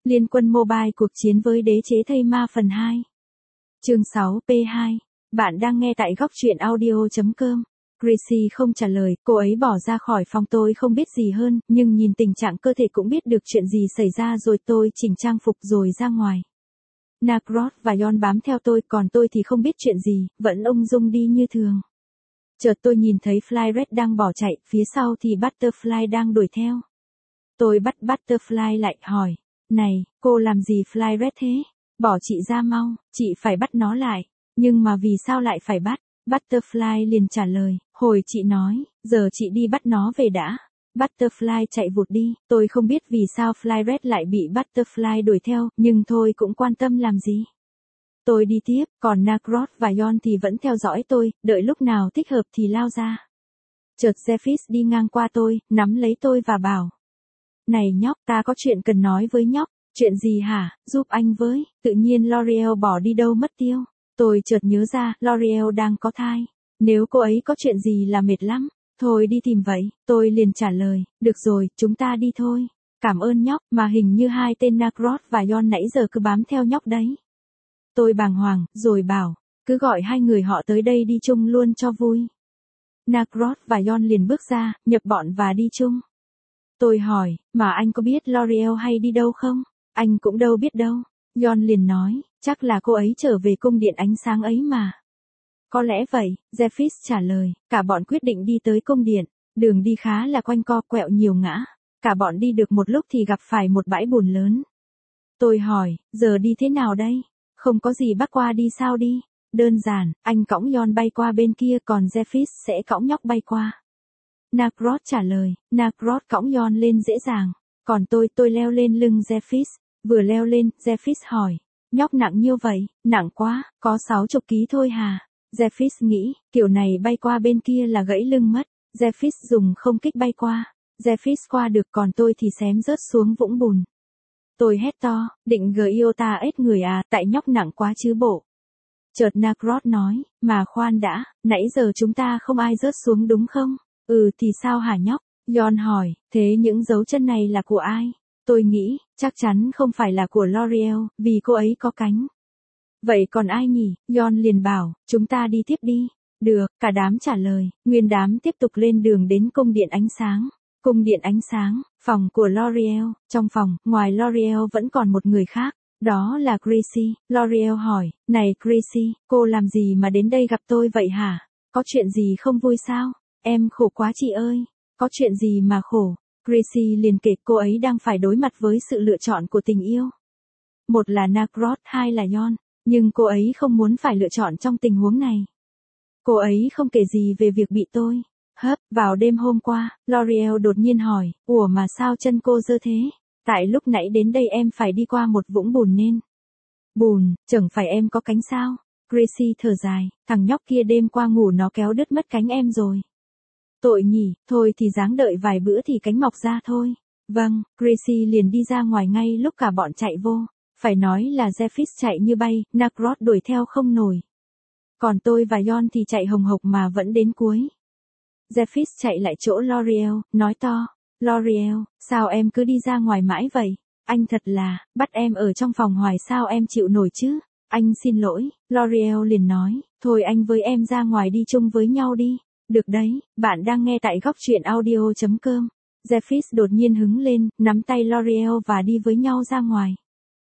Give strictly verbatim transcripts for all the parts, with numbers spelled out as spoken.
Liên quân mobile cuộc chiến với đế chế thây ma phần hai. Chương sáu P hai. Bạn đang nghe tại góc truyện audio chấm com. Gracie không trả lời, cô ấy bỏ ra khỏi phòng. Tôi không biết gì hơn, nhưng nhìn tình trạng cơ thể cũng biết được chuyện gì xảy ra rồi. Tôi chỉnh trang phục rồi ra ngoài. Nagorod và Yon bám theo tôi, còn tôi thì không biết chuyện gì, vẫn ung dung đi như thường. Chợt tôi nhìn thấy Flyret đang bỏ chạy, phía sau thì Butterfly đang đuổi theo. Tôi bắt Butterfly lại, hỏi, này, cô làm gì Flyret thế? Bỏ chị ra mau, chị phải bắt nó lại. Nhưng mà vì sao lại phải bắt? Butterfly liền trả lời, hồi chị nói, giờ chị đi bắt nó về đã. Butterfly chạy vụt đi, tôi không biết vì sao Flyret lại bị Butterfly đuổi theo, nhưng thôi cũng quan tâm làm gì. Tôi đi tiếp, còn Nagorod và Yon thì vẫn theo dõi tôi, đợi lúc nào thích hợp thì lao ra. Chợt Zephys đi ngang qua tôi, nắm lấy tôi và bảo, này nhóc, ta có chuyện cần nói với nhóc. Chuyện gì hả, giúp anh với. Tự nhiên L'Oreal bỏ đi đâu mất tiêu. Tôi chợt nhớ ra, L'Oreal đang có thai. Nếu cô ấy có chuyện gì là mệt lắm, thôi đi tìm vậy. Tôi liền trả lời, được rồi, chúng ta đi thôi. Cảm ơn nhóc, mà hình như hai tên Nagorod và Yon nãy giờ cứ bám theo nhóc đấy. Tôi bàng hoàng, rồi bảo, cứ gọi hai người họ tới đây đi chung luôn cho vui. Nagorod và Yon liền bước ra, nhập bọn và đi chung. Tôi hỏi, mà anh có biết L'Oreal hay đi đâu không? Anh cũng đâu biết đâu. Yon liền nói, chắc là cô ấy trở về cung điện ánh sáng ấy mà. Có lẽ vậy, Zephys trả lời, cả bọn quyết định đi tới cung điện. Đường đi khá là quanh co, quẹo nhiều ngã. Cả bọn đi được một lúc thì gặp phải một bãi bùn lớn. Tôi hỏi, giờ đi thế nào đây? Không có gì bắt qua đi sao đi? Đơn giản, anh cõng Yon bay qua bên kia, còn Zephys sẽ cõng nhóc bay qua. Nagorod trả lời, Nagorod cõng Yon lên dễ dàng. Còn tôi, tôi leo lên lưng Zephys. Vừa leo lên, Zephys hỏi, nhóc nặng nhiêu vậy? Nặng quá, có sáu chục ký thôi hà. Zephys nghĩ, kiểu này bay qua bên kia là gãy lưng mất. Zephys dùng không kích bay qua. Zephys qua được, còn tôi thì xém rớt xuống vũng bùn. Tôi hét to, định giota ếch người à, tại nhóc nặng quá chứ bộ. Chợt Nagorod nói, mà khoan đã, nãy giờ chúng ta không ai rớt xuống đúng không? Ừ thì sao hả nhóc? Yon hỏi, thế những dấu chân này là của ai? Tôi nghĩ, chắc chắn không phải là của L'Oreal, vì cô ấy có cánh. Vậy còn ai nhỉ? Yon liền bảo, chúng ta đi tiếp đi. Được, cả đám trả lời, nguyên đám tiếp tục lên đường đến cung điện ánh sáng. Cung điện ánh sáng, phòng của L'Oreal. Trong phòng, ngoài L'Oreal vẫn còn một người khác. Đó là Gracie. L'Oreal hỏi, này Gracie, cô làm gì mà đến đây gặp tôi vậy hả? Có chuyện gì không vui sao? Em khổ quá chị ơi. Có chuyện gì mà khổ? Gracie liền kể cô ấy đang phải đối mặt với sự lựa chọn của tình yêu. Một là Nagorod, hai là Yon. Nhưng cô ấy không muốn phải lựa chọn trong tình huống này. Cô ấy không kể gì về việc bị tôi hấp. Vào đêm hôm qua, L'Oreal đột nhiên hỏi, ủa mà sao chân cô dơ thế? Tại lúc nãy đến đây em phải đi qua một vũng bùn nên. Bùn, chẳng phải em có cánh sao? Gracie thở dài, thằng nhóc kia đêm qua ngủ nó kéo đứt mất cánh em rồi. Tội nhỉ, thôi thì ráng đợi vài bữa thì cánh mọc ra thôi. Vâng, Gracie liền đi ra ngoài ngay lúc cả bọn chạy vô. Phải nói là Zephys chạy như bay, Nagorod đuổi theo không nổi. Còn tôi và Yon thì chạy hồng hộc mà vẫn đến cuối. Zephys chạy lại chỗ L'Oreal, nói to, L'Oreal, sao em cứ đi ra ngoài mãi vậy? Anh thật là, bắt em ở trong phòng hoài sao em chịu nổi chứ? Anh xin lỗi, L'Oreal liền nói, thôi anh với em ra ngoài đi chung với nhau đi. Được đấy, bạn đang nghe tại góc truyện audio chấm com. Zephys đột nhiên hứng lên, nắm tay L'Oreal và đi với nhau ra ngoài.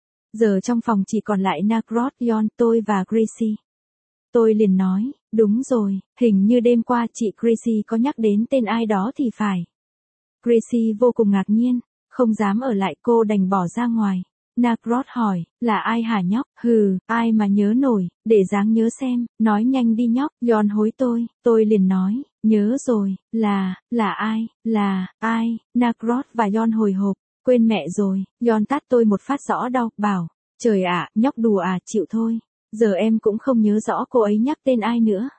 Giờ trong phòng chỉ còn lại Nagorod, Yon, tôi và Gracie. Tôi liền nói, đúng rồi, hình như đêm qua chị Gracie có nhắc đến tên ai đó thì phải. Gracie vô cùng ngạc nhiên, không dám ở lại, cô đành bỏ ra ngoài. Nagorod hỏi, là ai hả nhóc? Hừ, ai mà nhớ nổi, để dáng nhớ xem, nói nhanh đi nhóc. Yon hối tôi, tôi liền nói, nhớ rồi, là, là ai, là, ai? Nagorod và Yon hồi hộp, quên mẹ rồi. Yon tát tôi một phát rõ đau, bảo, trời ạ, nhóc đùa à, chịu thôi. Giờ em cũng không nhớ rõ cô ấy nhắc tên ai nữa.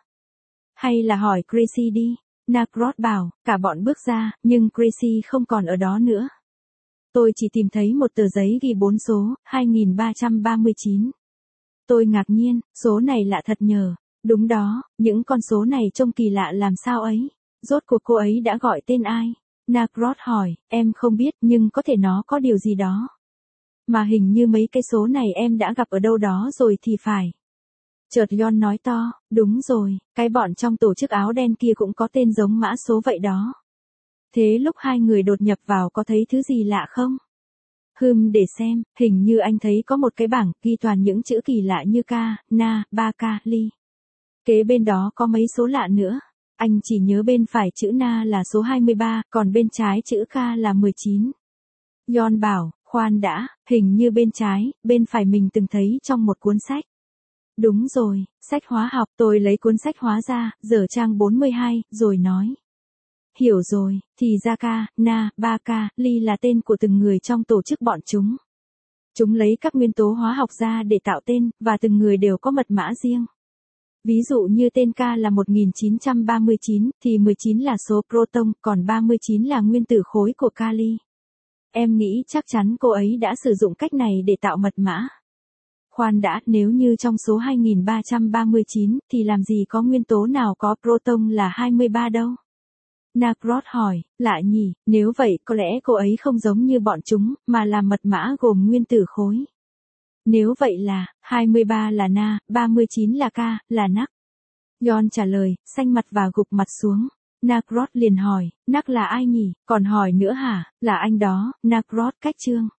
Hay là hỏi Gracie đi. Nagorod bảo, cả bọn bước ra, nhưng Gracie không còn ở đó nữa. Tôi chỉ tìm thấy một tờ giấy ghi bốn số, hai nghìn ba trăm ba mươi chín. Tôi ngạc nhiên, số này lạ thật nhờ. Đúng đó, những con số này trông kỳ lạ làm sao ấy. Rốt cuộc cô ấy đã gọi tên ai? Nagorod hỏi, em không biết nhưng có thể nó có điều gì đó. Mà hình như mấy cái số này em đã gặp ở đâu đó rồi thì phải. Chợt John nói to, đúng rồi, cái bọn trong tổ chức áo đen kia cũng có tên giống mã số vậy đó. Thế lúc hai người đột nhập vào có thấy thứ gì lạ không? Hừm, để xem, hình như anh thấy có một cái bảng ghi toàn những chữ kỳ lạ như K, Na, ba K, Ly. Kế bên đó có mấy số lạ nữa. Anh chỉ nhớ bên phải chữ Na là số hai mươi ba, còn bên trái chữ K là mười chín. John bảo, khoan đã, hình như bên trái, bên phải mình từng thấy trong một cuốn sách. Đúng rồi, sách hóa học. Tôi lấy cuốn sách hóa ra, dở trang bốn mươi hai, rồi nói. Hiểu rồi, thì ra K, Na, ba K, Ly là tên của từng người trong tổ chức bọn chúng. Chúng lấy các nguyên tố hóa học ra để tạo tên, và từng người đều có mật mã riêng. Ví dụ như tên K là một nghìn chín trăm ba mươi chín, thì mười chín là số proton, còn ba mươi chín là nguyên tử khối của kali. Em nghĩ chắc chắn cô ấy đã sử dụng cách này để tạo mật mã. Khoan đã, nếu như trong số hai nghìn ba trăm ba mươi chín, thì làm gì có nguyên tố nào có proton là hai mươi ba đâu? Nacrot hỏi, lạ nhỉ, nếu vậy có lẽ cô ấy không giống như bọn chúng, mà là mật mã gồm nguyên tử khối. Nếu vậy là, hai mươi ba là Na, ba mươi chín là K, là Nac. John trả lời, xanh mặt và gục mặt xuống. Nacrot liền hỏi, Nac là ai nhỉ, còn hỏi nữa hả, là anh đó. Nacrot cách chương.